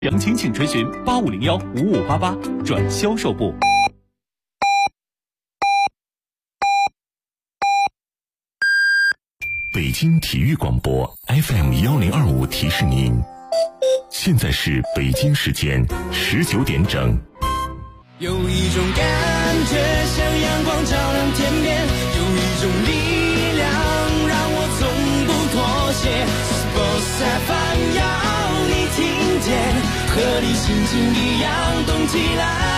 详情请垂询8501-5588转销售部。 北京体育广播 FM1025提示您，现在是北京时间19点整。 有一种感觉像阳光照亮天边，有一种力量让我从不妥协。Sports FM 要你听见，和你心情一样动起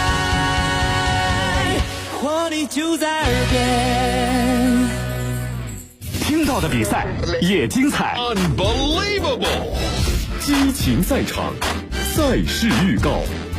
来，活力就在耳边。 听到的比赛也精彩 Unbelievable 激情赛场，赛事预告。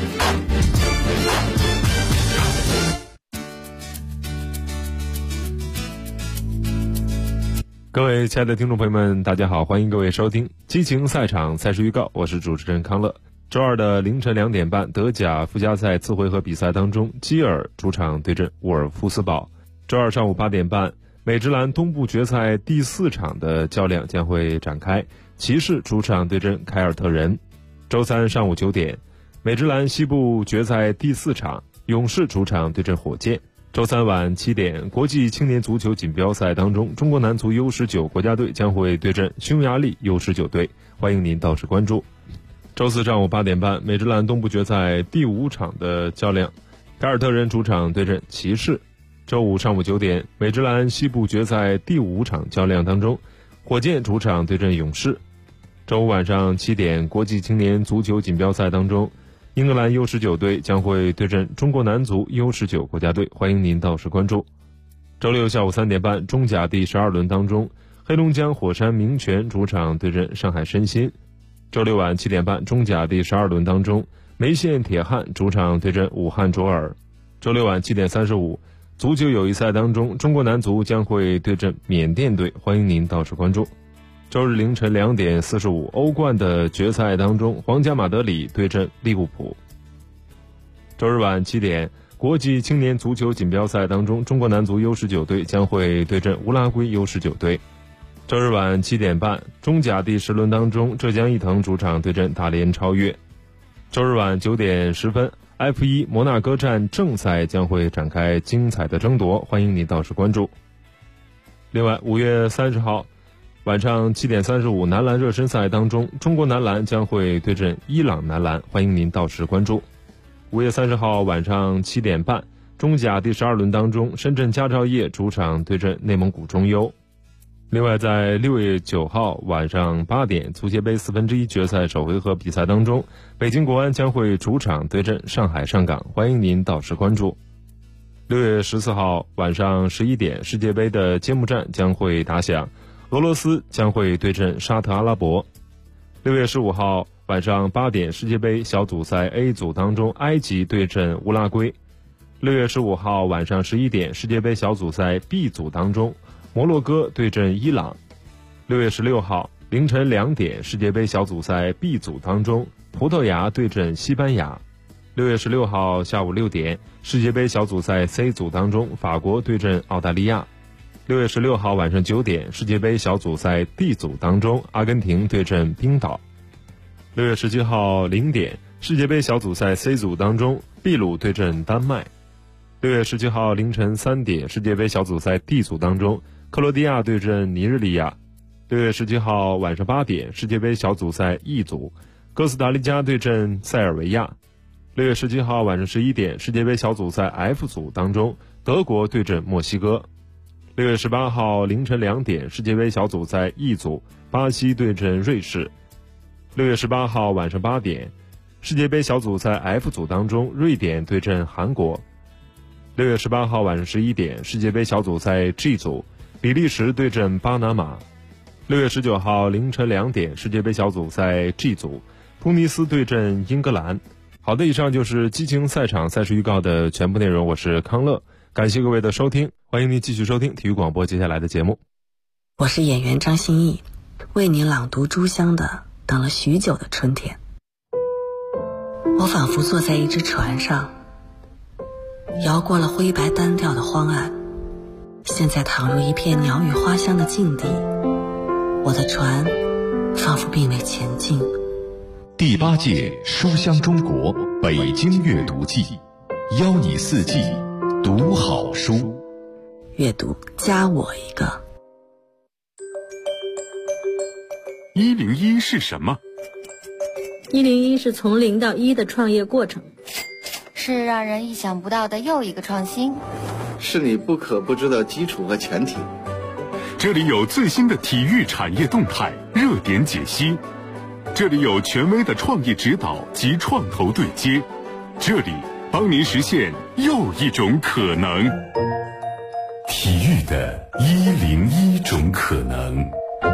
各位亲爱的听众朋友们，大家好，欢迎各位收听激情赛场赛事预告，我是主持人康乐。周二的凌晨2点半，德甲附加赛次回合比赛当中，基尔主场对阵沃尔夫斯堡。周二上午8点半，美职篮东部决赛第4场的较量将会展开，骑士主场对阵凯尔特人。周三上午9点，美职篮西部决赛第4场，勇士主场对阵火箭。周三晚7点，国际青年足球锦标赛当中，中国男足 U19 国家队将会对阵匈牙利 U19 队，欢迎您到时关注。周四上午8点半，美职篮东部决赛第5场的较量，凯尔特人主场对阵骑士。周五上午9点，美职篮西部决赛第5场较量当中，火箭主场对阵勇士。周五晚上7点，国际青年足球锦标赛当中，英格兰 U19 队将会对阵中国男足 U19 国家队，欢迎您到时关注。周六下午3点半，中甲第12轮当中，黑龙江火山明泉主场对阵上海申鑫。周六晚7点半，中甲第12轮当中，梅县铁汉主场对阵武汉卓尔。周六晚7点35，足球友谊赛当中，中国男足将会对阵缅甸队，欢迎您到时关注。周日凌晨2点45，欧冠的决赛当中，皇家马德里对阵利物浦。周日晚7点，国际青年足球锦标赛当中，中国男足 U19 队将会对阵乌拉圭 U19 队。周日晚7点半，中甲第10轮当中，浙江毅腾主场对阵大连超越。周日晚9点10分，F1 摩纳哥站正赛将会展开精彩的争夺，欢迎你到时关注。另外5月30号晚上7点35，男篮热身赛当中，中国男篮将会对阵伊朗男篮，欢迎您到时关注。5月30号晚上7点半，中甲第12轮当中，深圳佳兆业主场对阵内蒙古中优。另外在6月9号晚上8点，足协杯1/4决赛首回合比赛当中，北京国安将会主场对阵上海上港，欢迎您到时关注。6月14号晚上11点，世界杯的揭幕战将会打响，俄罗斯将会对阵沙特阿拉伯。6月15号晚上8点，世界杯小组赛 A 组当中，埃及对阵乌拉圭。6月15号晚上11点，世界杯小组赛 B 组当中，摩洛哥对阵伊朗。6月16号凌晨2点，世界杯小组赛 B 组当中，葡萄牙对阵西班牙。6月16号下午6点，世界杯小组赛 C 组当中，法国对阵澳大利亚。6月16号晚上9点，世界杯小组赛 D 组当中，阿根廷对阵冰岛。6月17号0点，世界杯小组赛 C 组当中，秘鲁对阵丹麦。6月17号凌晨3点，世界杯小组赛 D 组当中，克罗地亚对阵尼日利亚。6月17号晚上8点，世界杯小组赛 E 组，哥斯达黎加对阵塞尔维亚。6月17号晚上11点，世界杯小组赛 F 组当中，德国对阵墨西哥。6月18号凌晨2点，世界杯小组赛 E 组，巴西对阵瑞士。6月18号晚上8点，世界杯小组赛 F 组当中，瑞典对阵韩国。6月18号晚上11点，世界杯小组赛 G 组，比利时对阵巴拿马。6月19号凌晨2点，世界杯小组赛 G 组，突尼斯对阵英格兰。好的，以上就是激情赛场赛事预告的全部内容，我是康乐，感谢各位的收听，欢迎您继续收听体育广播接下来的节目。 我是演员张歆艺，为你朗读朱湘的《等了许久的春天》。我仿佛坐在一只船上，摇过了灰白单调的荒岸，现在躺入一片鸟语花香的境地。我的船仿佛并未前进， 第8届书香中国北京阅读季，邀你4季读好书。 阅读加我一个。 101是什么 ？101是从0到1的创业过程， 是让人意想不到的又一个创新， 是你不可不知的基础和前提。 这里有最新的体育产业动态热点解析，这里有权威的创业指导及创投对接，这里帮您实现又一种可能。体育的101种可能。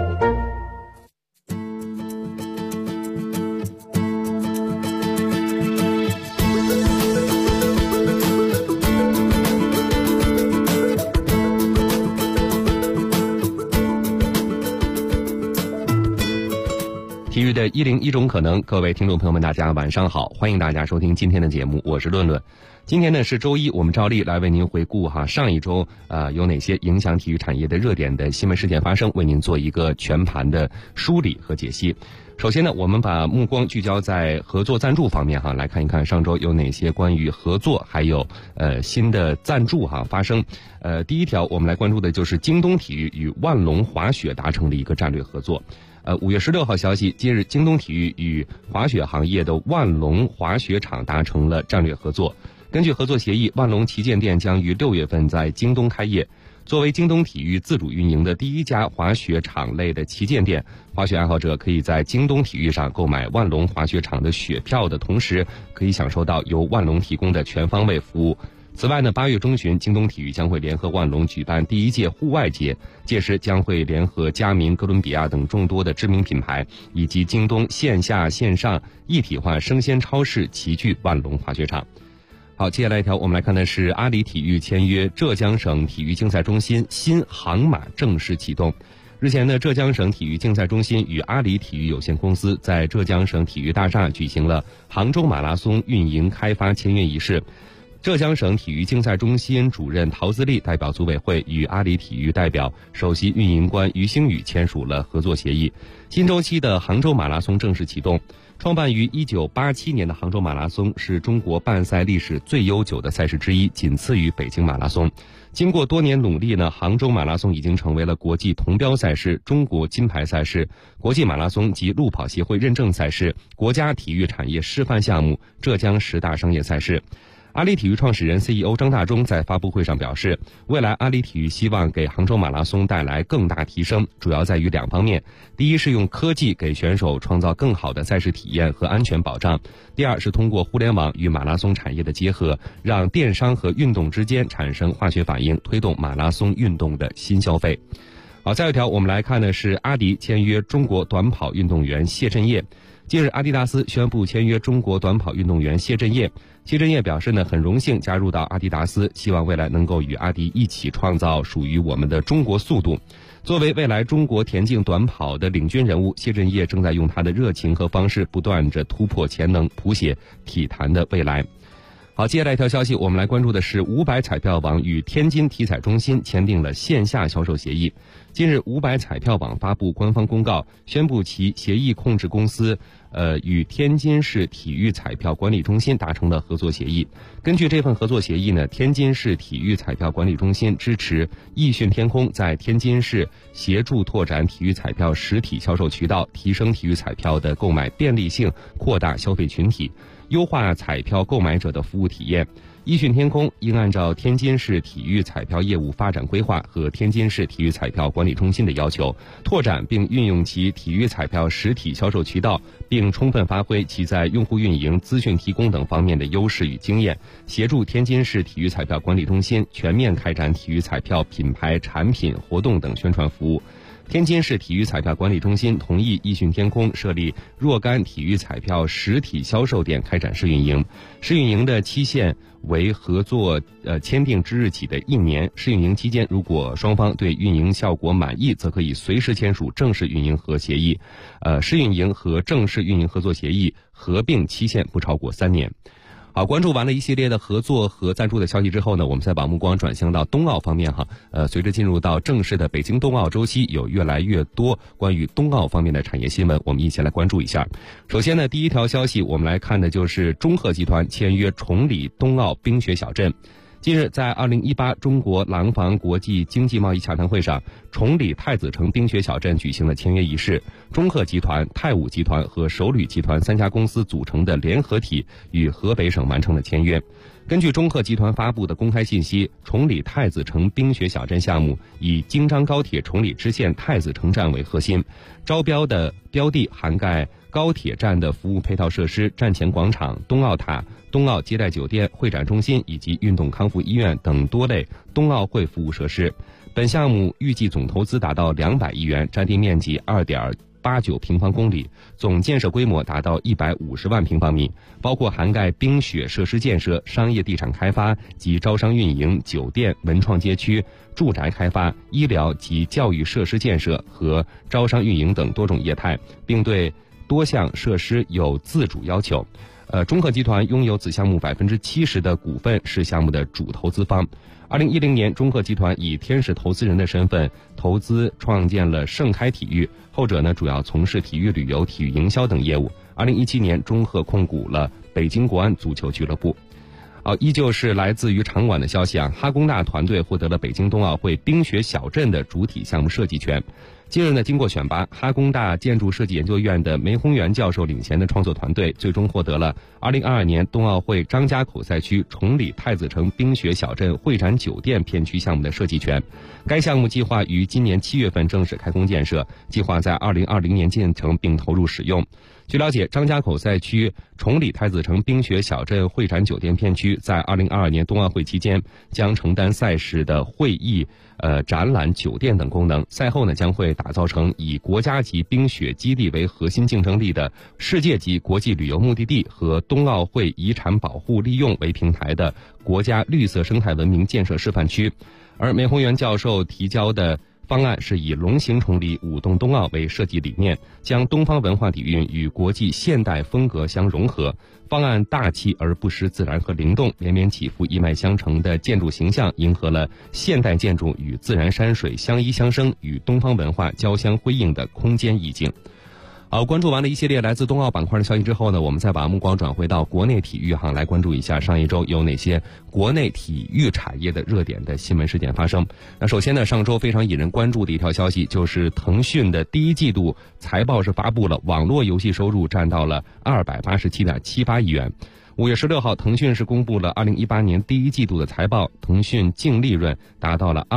体育的101种可能，各位听众朋友们，大家晚上好，欢迎大家收听今天的节目，我是论论。今天呢是周一，我们照例来为您回顾上一周有哪些影响体育产业的热点的新闻事件发生，为您做一个全盘的梳理和解析。首先呢，我们把目光聚焦在合作赞助方面来看一看上周有哪些关于合作还有新的赞助发生。第一条我们来关注的就是京东体育与万隆滑雪达成了一个战略合作。5月16号消息，今日京东体育与滑雪行业的万隆滑雪场达成了战略合作。根据合作协议，万隆旗舰店将于6月份在京东开业。作为京东体育自主运营的第一家滑雪场类的旗舰店，滑雪爱好者可以在京东体育上购买万隆滑雪场的雪票的同时，可以享受到由万隆提供的全方位服务。此外呢，8月中旬，京东体育将会联合万隆举办第1届户外节，届时将会联合佳明、哥伦比亚等众多的知名品牌，以及京东线下线上一体化生鲜超市齐聚万隆滑雪场。好，接下来一条我们来看的是阿里体育签约浙江省体育竞赛中心新杭马正式启动。日前呢，浙江省体育竞赛中心与阿里体育有限公司在浙江省体育大厦举行了杭州马拉松运营开发签约仪式。浙江省体育竞赛中心主任陶自立代表组委会与阿里体育代表首席运营官于星宇签署了合作协议。新周期的杭州马拉松正式启动。创办于1987年的杭州马拉松是中国办赛历史最悠久的赛事之一，仅次于北京马拉松。经过多年努力呢，杭州马拉松已经成为了国际铜标赛事、中国金牌赛事、国际马拉松及路跑协会认证赛事、国家体育产业示范项目、浙江10大商业赛事。阿里体育创始人 CEO 张大中在发布会上表示，未来阿里体育希望给杭州马拉松带来更大提升，主要在于2方面。第一是用科技给选手创造更好的赛事体验和安全保障。第二是通过互联网与马拉松产业的结合，让电商和运动之间产生化学反应，推动马拉松运动的新消费。好，再有一条我们来看的是阿迪签约中国短跑运动员谢震业。近日，阿迪达斯宣布签约中国短跑运动员谢震业。谢震业表示呢，很荣幸加入到阿迪达斯，希望未来能够与阿迪一起创造属于我们的中国速度。作为未来中国田径短跑的领军人物，谢震业正在用他的热情和方式不断着突破潜能，谱写体坛的未来。好，接下来一条消息，我们来关注的是500彩票网与天津体彩中心签订了线下销售协议。近日，500彩票网发布官方公告，宣布其协议控制公司与天津市体育彩票管理中心达成了合作协议。根据这份合作协议呢，天津市体育彩票管理中心支持易讯天空在天津市协助拓展体育彩票实体销售渠道，提升体育彩票的购买便利性，扩大消费群体，优化彩票购买者的服务体验。易讯天空应按照天津市体育彩票业务发展规划和天津市体育彩票管理中心的要求，拓展并运用其体育彩票实体销售渠道，并充分发挥其在用户运营、资讯提供等方面的优势与经验，协助天津市体育彩票管理中心全面开展体育彩票品牌、产品、活动等宣传服务。天津市体育彩票管理中心同意易讯天空设立若干体育彩票实体销售点开展试运营，试运营的期限为合作签订之日起的1年。试运营期间，如果双方对运营效果满意，则可以随时签署正式运营和协议。试运营和正式运营合作协议合并期限不超过3年。 好，关注完了一系列的合作和赞助的消息之后呢，我们再把目光转向到冬奥方面哈。随着进入到正式的北京冬奥周期，有越来越多关于冬奥方面的产业新闻，我们一起来关注一下。首先呢，第一条消息我们来看的就是中赫集团签约崇礼冬奥冰雪小镇。近日，在2018中国廊坊国际经济贸易洽谈会上，崇礼太子城冰雪小镇举行了签约仪式。中赫集团、泰武集团和首旅集团3家公司组成的联合体与河北省完成了签约。根据中赫集团发布的公开信息，崇礼太子城冰雪小镇项目以京张高铁崇礼支线太子城站为核心，招标的标的涵盖高铁站的服务配套设施、站前广场、冬奥塔、冬奥接待酒店、会展中心以及运动康复医院等多类冬奥会服务设施。本项目预计总投资达到200亿元，占地面积2.89平方公里，总建设规模达到150万平方米，包括涵盖冰雪设施建设、商业地产开发及招商运营、酒店、文创街区、住宅开发、医疗及教育设施建设和招商运营等多种业态，并对多项设施有自主要求。中赫集团拥有此项目70%的股份，是项目的主投资方。2010年，中赫集团以天使投资人的身份投资创建了盛开体育，后者呢主要从事体育旅游、体育营销等业务。2017年，中赫控股了北京国安足球俱乐部。依旧是来自于场馆的消息啊，哈工大团队获得了北京冬奥会冰雪小镇的主体项目设计权。近日呢，经过选拔，哈工大建筑设计研究院的梅宏元教授领衔的创作团队，最终获得了2022年冬奥会张家口赛区崇礼太子城冰雪小镇会展酒店片区项目的设计权。该项目计划于今年7月份正式开工建设，计划在2020年建成并投入使用。据了解，张家口赛区崇礼太子城冰雪小镇会展酒店片区在2022年冬奥会期间将承担赛事的会议、展览、酒店等功能。赛后呢，将会打造成以国家级冰雪基地为核心竞争力的世界级国际旅游目的地和冬奥会遗产保护利用为平台的国家绿色生态文明建设示范区。而梅宏元教授提交的方案是以龙行崇礼舞动冬奥为设计理念，将东方文化底蕴与国际现代风格相融合。方案大气而不失自然和灵动，连绵起伏、一脉相承的建筑形象迎合了现代建筑与自然山水相依相生、与东方文化交相辉映的空间意境。好，关注完了一系列来自冬奥板块的消息之后呢，我们再把目光转回到国内体育来关注一下上一周有哪些国内体育产业的热点的新闻事件发生。那首先呢，上周非常引人关注的一条消息就是腾讯的第一季度财报是发布了，网络游戏收入占到了287.78亿元。5月16号，腾讯是公布了2018年第一季度的财报，腾讯净利润达到了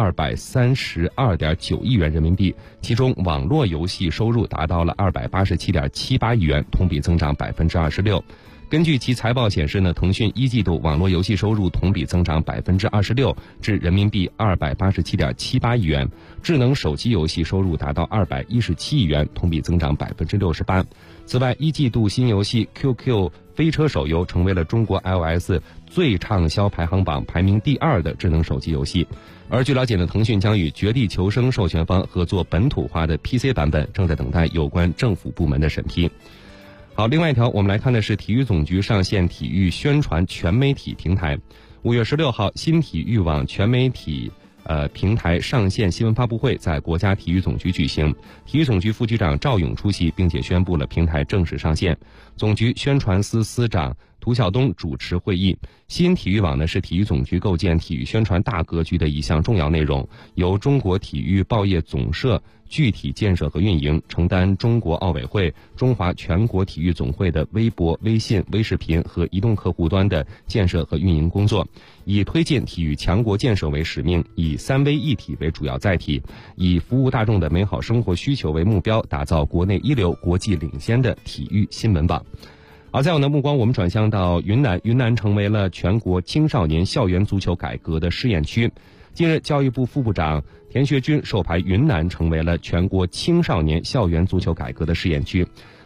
232.9亿元人民币，其中网络游戏收入达到了287.78亿元，同比增长26%。根据其财报显示呢，腾讯一季度网络游戏收入同比增长26%，至人民币287.78亿元；智能手机游戏收入达到217亿元，同比增长68%。此外，一季度新游戏 QQ 飞车手游成为了中国 iOS 最畅销排行榜排名第2的智能手机游戏。而据了解呢，腾讯将与绝地求生授权方合作本土化的 PC 版本，正在等待有关政府部门的审批。好，另外一条我们来看的是体育总局上线体育宣传全媒体平台。5月16号，新体育网全媒体平台上线新闻发布会在国家体育总局举行，体育总局副局长赵勇出席，并且宣布了平台正式上线。总局宣传司司长涂晓东主持会议。新体育网呢是体育总局构建体育宣传大格局的一项重要内容，由中国体育报业总社具体建设和运营，承担中国奥委会、中华全国体育总会的微博、微信、微视频和移动客户端的建设和运营工作，以推进体育强国建设为使命，以3位一体为主要载体，以服务大众的美好生活需求为目标，打造国内一流、国际领先的体育新闻网。好，再有呢，目光我们转向到云南，云南成为了全国青少年校园足球改革的试验区。近日，教育部副部长田学军授牌云南成为了全国青少年校园足球改革的试验区。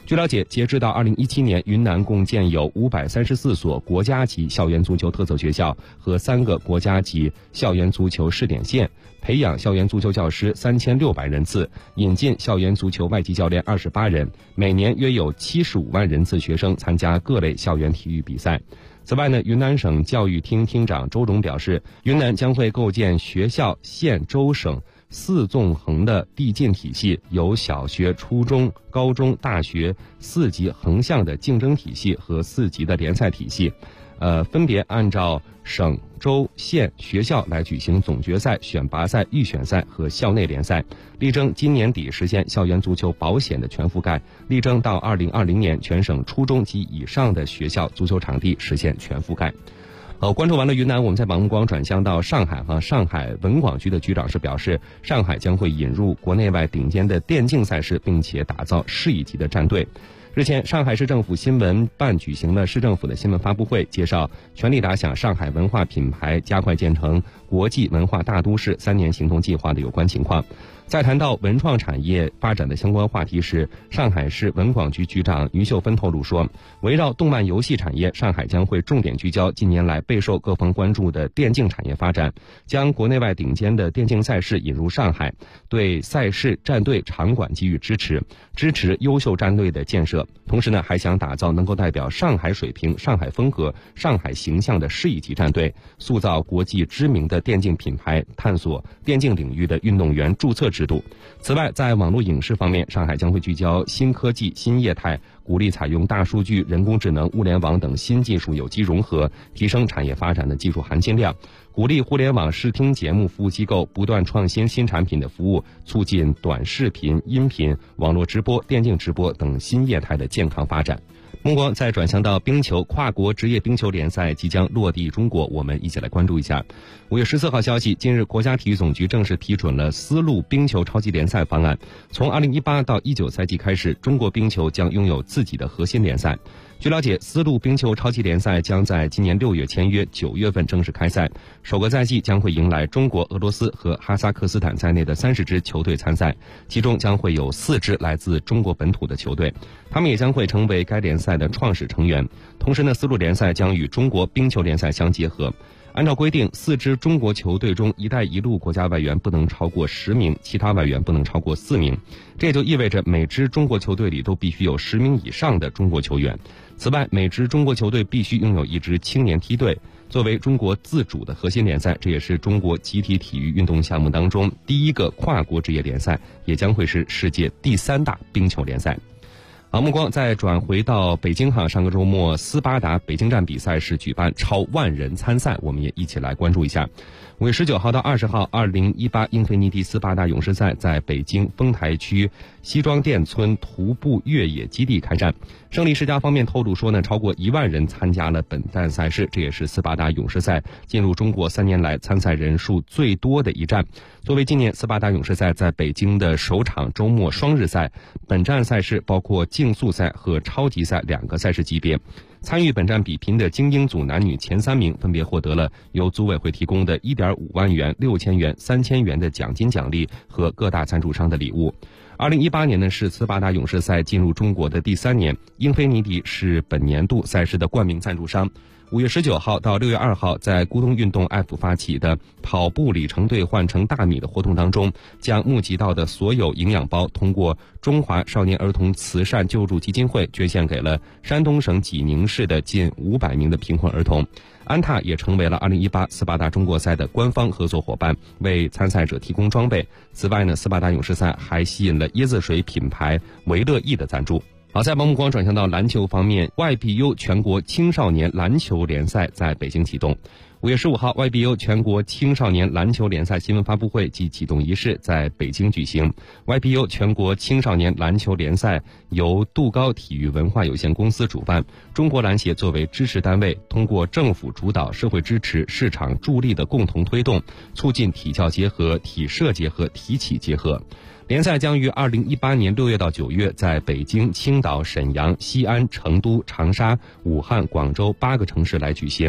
据了解，截至到2017年，云南共建有534所国家级校园足球特色学校和3个国家级校园足球试点县，培养校园足球教师3600人次，引进校园足球外籍教练28人，每年约有75万人次学生参加各类校园体育比赛。此外呢，云南省教育厅厅长周荣表示，云南将会构建学校、县、州、省4纵横的递进体系，由小学、初中、高中、大学4级横向的竞争体系和4级的联赛体系，分别按照省、州、县、学校来举行总决赛、选拔赛、预选赛和校内联赛，力争今年底实现校园足球保险的全覆盖，力争到2020年全省初中及以上的学校足球场地实现全覆盖。关注完了云南，我们再把目光转向到上海上海文广局的局长是表示，上海将会引入国内外顶尖的电竞赛事，并且打造市一级的战队。日前，上海市政府新闻办举行了市政府的新闻发布会，介绍全力打响上海文化品牌加快建成国际文化大都市3年行动计划的有关情况。在谈到文创产业发展的相关话题时，上海市文广局局长于秀芬透露说，围绕动漫游戏产业，上海将会重点聚焦近年来备受各方关注的电竞产业发展，将国内外顶尖的电竞赛事引入上海，对赛事、战队、场馆给予支持优秀战队的建设。同时呢，还想打造能够代表上海水平、上海风格、上海形象的市一级战队，塑造国际知名的电竞品牌，探索电竞领域的运动员注册制度。此外，在网络影视方面，上海将会聚焦新科技、新业态，鼓励采用大数据、人工智能、物联网等新技术有机融合，提升产业发展的技术含金量，鼓励互联网视听节目服务机构不断创新新产品的服务，促进短视频、音频、网络直播、电竞直播等新业态的健康发展。目光再转向到冰球，跨国职业冰球联赛即将落地中国，我们一起来关注一下。5月14号消息，近日国家体育总局正式批准了丝路冰球超级联赛方案。从2018到19赛季开始，中国冰球将拥有自己的核心联赛。据了解，丝路冰球超级联赛将在今年6月签约，9月份正式开赛。首个赛季将会迎来中国、俄罗斯和哈萨克斯坦在内的30支球队参赛，其中将会有4支来自中国本土的球队，他们也将会成为该联赛的创始成员。同时呢，丝路联赛将与中国冰球联赛相结合。按照规定，4支中国球队中，一带一路国家外援不能超过10名，其他外援不能超过4名。这也就意味着每支中国球队里都必须有10名以上的中国球员。此外，每支中国球队必须拥有1支青年梯队。作为中国自主的核心联赛，这也是中国集体体育运动项目当中第一个跨国职业联赛，也将会是世界第3大冰球联赛。好，目光再转回到北京上个周末斯巴达北京站比赛是举办超10000人参赛，我们也一起来关注一下。5月19号到20号，2018英菲尼迪斯巴达勇士赛在北京丰台区西庄店村徒步越野基地开战。胜利世家方面透露说呢，超过1万人参加了本站赛事，这也是斯巴达勇士赛进入中国3年来参赛人数最多的一站。作为今年斯巴达勇士赛在北京的首场周末双日赛，本站赛事包括竞速赛和超级赛2个赛事级别。参与本站比拼的精英组男女前3名分别获得了由组委会提供的1.5万元、6000元、3000元的奖金奖励和各大赞助商的礼物。2018年呢是斯巴达勇士赛进入中国的第3年，英菲尼迪是本年度赛事的冠名赞助商。5月19号到6月2号，在咕咚运动 App 发起的跑步里程兑换成大米的活动当中，将募集到的所有营养包通过中华少年儿童慈善救助基金会捐献给了山东省济宁市的近500名的贫困儿童。安踏也成为了2018斯巴达中国赛的官方合作伙伴，为参赛者提供装备。此外呢，斯巴达勇士赛还吸引了椰子水品牌维乐意的赞助。好，再把目光转向到篮球方面 ，YBU 全国青少年篮球联赛在北京启动。5月15号 ，YBU 全国青少年篮球联赛新闻发布会及启动仪式在北京举行。YBU 全国青少年篮球联赛由杜高体育文化有限公司主办，中国篮协作为支持单位，通过政府主导、社会支持、市场助力的共同推动，促进体教结合、体社结合、体企结合。联赛将于2018年6月到9月在北京、青岛、沈阳、西安、成都、长沙、武汉、广州8个城市来举行。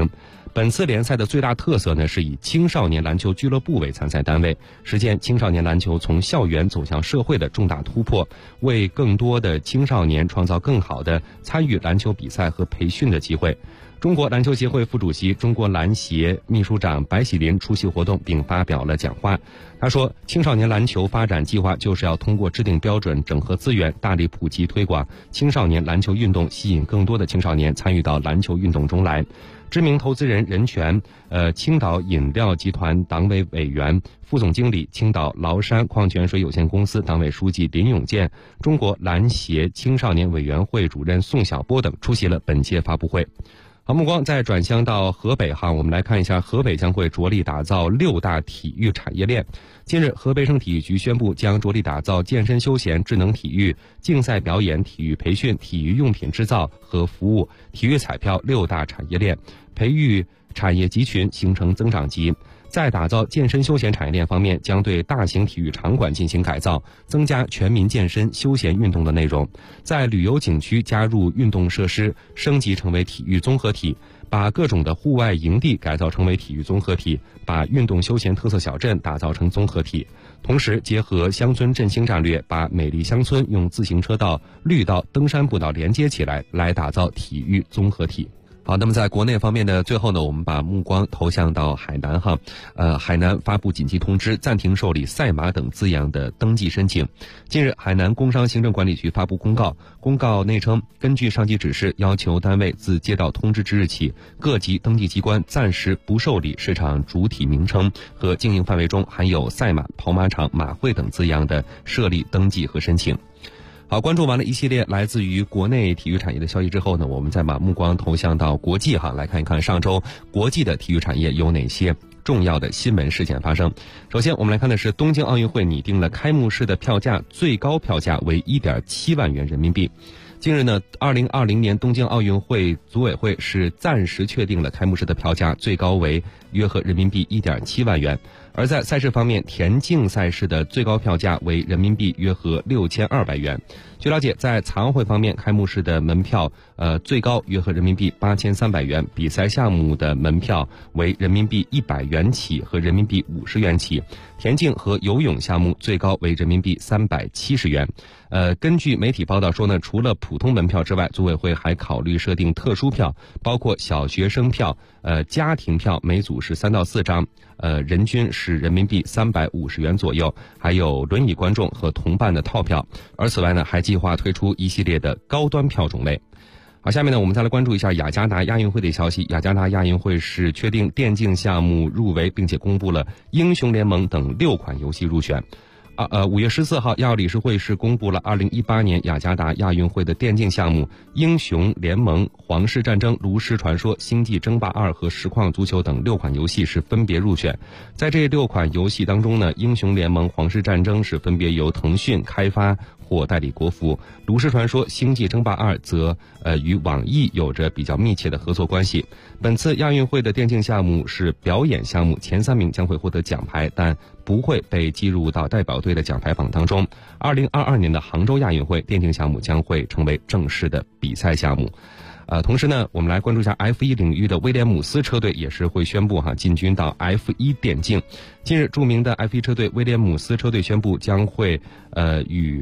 本次联赛的最大特色呢，是以青少年篮球俱乐部为参赛单位，实现青少年篮球从校园走向社会的重大突破，为更多的青少年创造更好的参与篮球比赛和培训的机会。中国篮球协会副主席、中国篮协秘书长白喜林出席活动并发表了讲话。他说，青少年篮球发展计划就是要通过制定标准、整合资源、大力普及推广青少年篮球运动，吸引更多的青少年参与到篮球运动中来。知名投资人任泉，青岛饮料集团党委委员、副总经理，青岛崂山矿泉水有限公司党委书记林永健，中国篮协青少年委员会主任宋晓波等出席了本届发布会。好，目光再转向到河北哈，我们来看一下，河北将会着力打造6大体育产业链。近日，河北省体育局宣布，将着力打造健身休闲、智能体育、竞赛表演、体育培训、体育用品制造和服务、体育彩票6大产业链，培育产业集群，形成增长极。在打造健身休闲产业链方面，将对大型体育场馆进行改造，增加全民健身休闲运动的内容。在旅游景区加入运动设施，升级成为体育综合体，把各种的户外营地改造成为体育综合体，把运动休闲特色小镇打造成综合体。同时结合乡村振兴战略，把美丽乡村用自行车道、绿道、登山步道连接起来，来打造体育综合体。好，那么在国内方面呢，最后呢，我们把目光投向到海南哈，海南发布紧急通知，暂停受理赛马等字样的登记申请。近日，海南工商行政管理局发布公告，公告内称，根据上级指示，要求单位自接到通知之日起，各级登记机关暂时不受理市场主体名称和经营范围中含有赛马、跑马场、马会等字样的设立登记和申请。好，关注完了一系列来自于国内体育产业的消息之后呢，我们再把目光投向到国际哈，来看一看上周国际的体育产业有哪些重要的新闻事件发生。首先我们来看的是东京奥运会拟定了开幕式的票价，最高票价为 1.7 万元人民币。近日呢，2020年东京奥运会组委会是暂时确定了开幕式的票价最高为约合人民币 1.7 万元。而在赛事方面，田径赛事的最高票价为人民币约合6200元。据了解，在残奥会方面，开幕式的门票最高约合人民币8300元，比赛项目的门票为人民币100元起和人民币50元起。田径和游泳项目最高为人民币370元。根据媒体报道说呢，除了普通门票之外，组委会还考虑设定特殊票，包括小学生票、家庭票，每组是3到4张，人均是人民币350元左右，还有轮椅观众和同伴的套票。而此外呢，还计划推出一系列的高端票种类。好，下面呢，我们再来关注一下雅加达亚运会的消息。雅加达亚运会是确定电竞项目入围，并且公布了英雄联盟等6款游戏入选。5月14号，亚奥理事会是公布了2018年雅加达亚运会的电竞项目英雄联盟、皇室战争、炉石传说、星际争霸2和实况足球等6款游戏是分别入选。在这6款游戏当中呢，英雄联盟、皇室战争是分别由腾讯开发或代理国服，炉石传说、星际争霸2则与网易有着比较密切的合作关系。本次亚运会的电竞项目是表演项目，前3名将会获得奖牌，但不会被计入到代表队的奖牌榜当中。2022年的杭州亚运会电竞项目将会成为正式的比赛项目。同时呢，我们来关注一下 F1 领域的威廉姆斯车队也是会宣布进军到 F1 电竞。近日，著名的 F1 车队威廉姆斯车队宣布将会与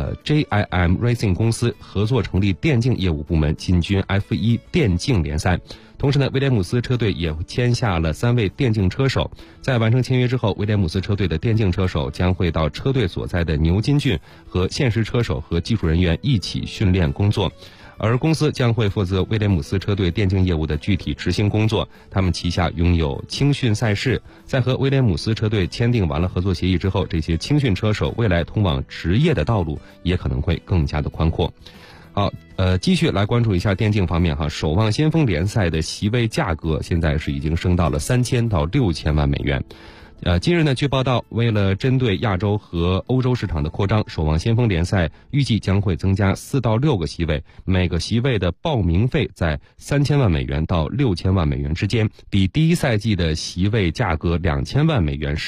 JIM Racing 公司合作成立电竞业务部门，进军 F1 电竞联赛。同时呢，威廉姆斯车队也签下了3位电竞车手。在完成签约之后，威廉姆斯车队的电竞车手将会到车队所在的牛津郡和现实车手和技术人员一起训练工作。而公司将会负责威廉姆斯车队电竞业务的具体执行工作，他们旗下拥有青训赛事。在和威廉姆斯车队签订完了合作协议之后，这些青训车手未来通往职业的道路也可能会更加的宽阔。好，继续来关注一下电竞方面哈，守望先锋联赛的席位价格现在是已经升到了3000到6000万美元。近日呢，据报道，为了针对亚洲和欧洲市场的扩张，守望先锋联赛预计将会增加4到6个席位，每个席位的报名费在3000万美元到6000万美元之间，比第一赛季的席位价格2000万美元是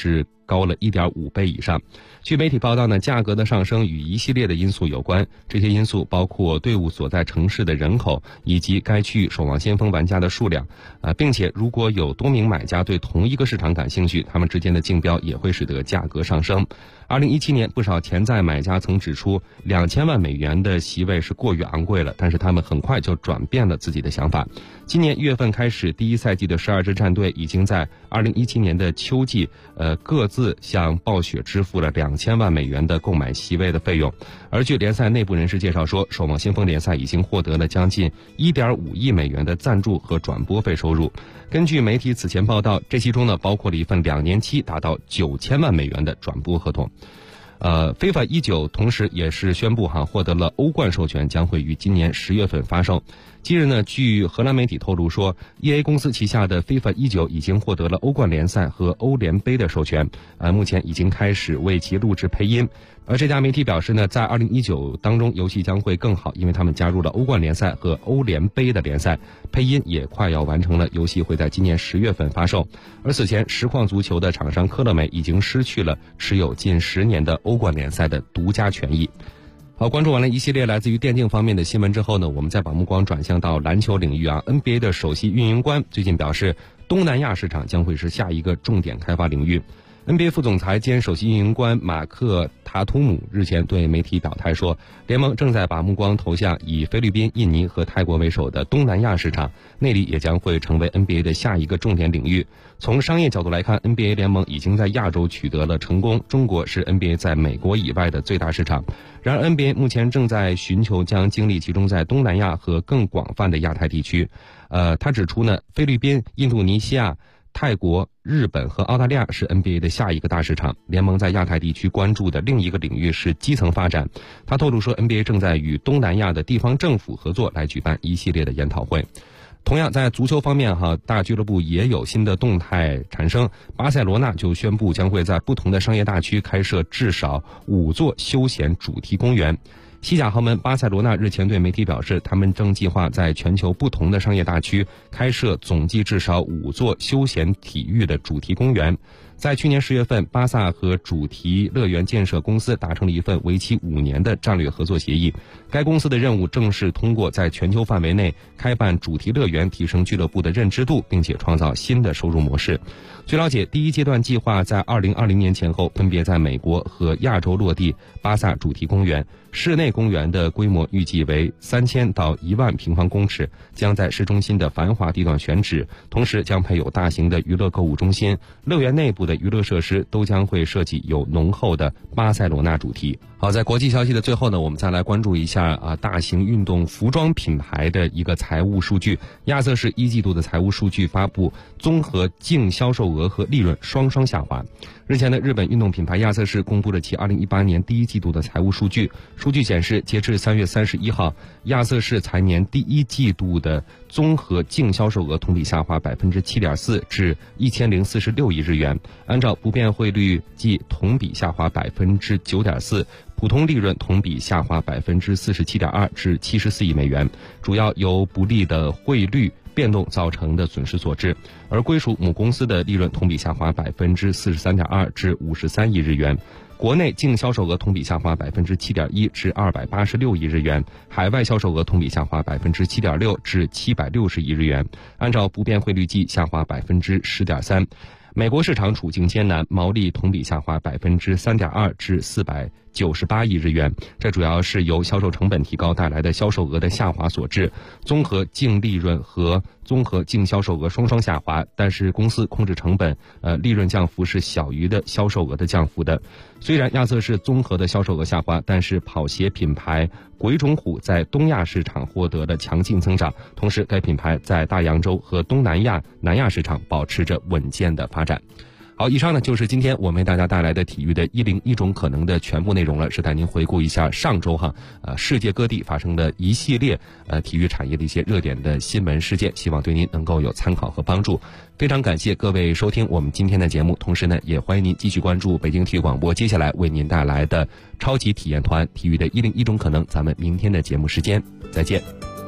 高了 1.5 倍以上。据媒体报道呢，价格的上升与一系列的因素有关，这些因素包括队伍所在城市的人口以及该区域守望先锋玩家的数量，并且如果有多名买家对同一个市场感兴趣，他们之间的竞标也会使得价格上升。2017年，不少潜在买家曾指出，2000万美元的席位是过于昂贵了，但是他们很快就转变了自己的想法。今年1月份开始，第一赛季的12支战队已经在2017年的秋季，各自向暴雪支付了2000万美元的购买席位的费用。而据联赛内部人士介绍说，守望先锋联赛已经获得了将近1.5亿美元的赞助和转播费收入。根据媒体此前报道，这其中呢包括了一份2年期达到9000万美元的转播合同。FIFA 19同时也是宣布获得了欧冠授权，将会于今年10月份发售。近日呢，据荷兰媒体透露说 ，EA 公司旗下的 FIFA 19已经获得了欧冠联赛和欧联杯的授权，目前已经开始为其录制配音。而这家媒体表示呢，在2019当中，游戏将会更好，因为他们加入了欧冠联赛和欧联杯的联赛，配音也快要完成了，游戏会在今年10月份发售。而此前，实况足球的厂商科乐美已经失去了持有近10年的欧冠联赛的独家权益。好，关注完了一系列来自于电竞方面的新闻之后呢，我们再把目光转向到篮球领域NBA 的首席运营官最近表示，东南亚市场将会是下一个重点开发领域。NBA 副总裁兼首席运营官马克·塔图姆日前对媒体表态说，联盟正在把目光投向以菲律宾、印尼和泰国为首的东南亚市场，那里也将会成为 NBA 的下一个重点领域。从商业角度来看， NBA 联盟已经在亚洲取得了成功，中国是 NBA 在美国以外的最大市场。然而 NBA 目前正在寻求将精力集中在东南亚和更广泛的亚太地区。他指出呢，菲律宾、印度尼西亚、泰国、日本和澳大利亚是 NBA 的下一个大市场。联盟在亚太地区关注的另一个领域是基层发展。他透露说， NBA 正在与东南亚的地方政府合作来举办一系列的研讨会。同样在足球方面大俱乐部也有新的动态产生。巴塞罗那就宣布将会在不同的商业大区开设至少5座休闲主题公园。西甲豪门巴塞罗那日前对媒体表示，他们正计划在全球不同的商业大区开设总计至少5座休闲体育的主题公园。在去年10月份，巴萨和主题乐园建设公司达成了一份为期5年的战略合作协议。该公司的任务正是通过在全球范围内开办主题乐园，提升俱乐部的认知度，并且创造新的收入模式。据了解，第一阶段计划在2020年前后分别在美国和亚洲落地巴萨主题公园。室内公园的规模预计为3000到1万平方公尺，将在市中心的繁华地段选址，同时将配有大型的娱乐购物中心。乐园内部的娱乐设施都将会设计有浓厚的巴塞罗那主题。好，在国际消息的最后呢，我们再来关注一下大型运动服装品牌的一个财务数据。亚瑟士1季度的财务数据发布，综合净销售额和利润双双下滑。日前的日本运动品牌亚瑟士公布了其2018年第一季度的财务数据。数据显示，截至3月31号，亚瑟士财年第一季度的综合净销售额同比下滑 7.4% 至1046亿日元，按照不变汇率计同比下滑 9.4%， 普通利润同比下滑 47.2% 至74亿美元，主要由不利的汇率变动造成的损失所致。而归属母公司的利润同比下滑 43.2% 至53亿日元。国内净销售额同比下滑 7.1% 至286亿日元，海外销售额同比下滑 7.6% 至760亿日元，按照不变汇率计下滑 10.3%。美国市场处境艰难，毛利同比下滑 3.2% 至498亿日元，这主要是由销售成本提高带来的销售额的下滑所致。综合净利润和综合净销售额双双下滑，但是公司控制成本，利润降幅是小于的销售额的降幅的。虽然亚瑟士综合的销售额下滑，但是跑鞋品牌鬼冢虎在东亚市场获得了强劲增长，同时该品牌在大洋洲和东南亚、南亚市场保持着稳健的发展。好，以上呢就是今天我们为大家带来的体育的101种可能的全部内容了，是带您回顾一下上周世界各地发生的一系列体育产业的一些热点的新闻事件，希望对您能够有参考和帮助。非常感谢各位收听我们今天的节目，同时呢也欢迎您继续关注北京体育广播接下来为您带来的超级体验团体育的101种可能，咱们明天的节目时间再见。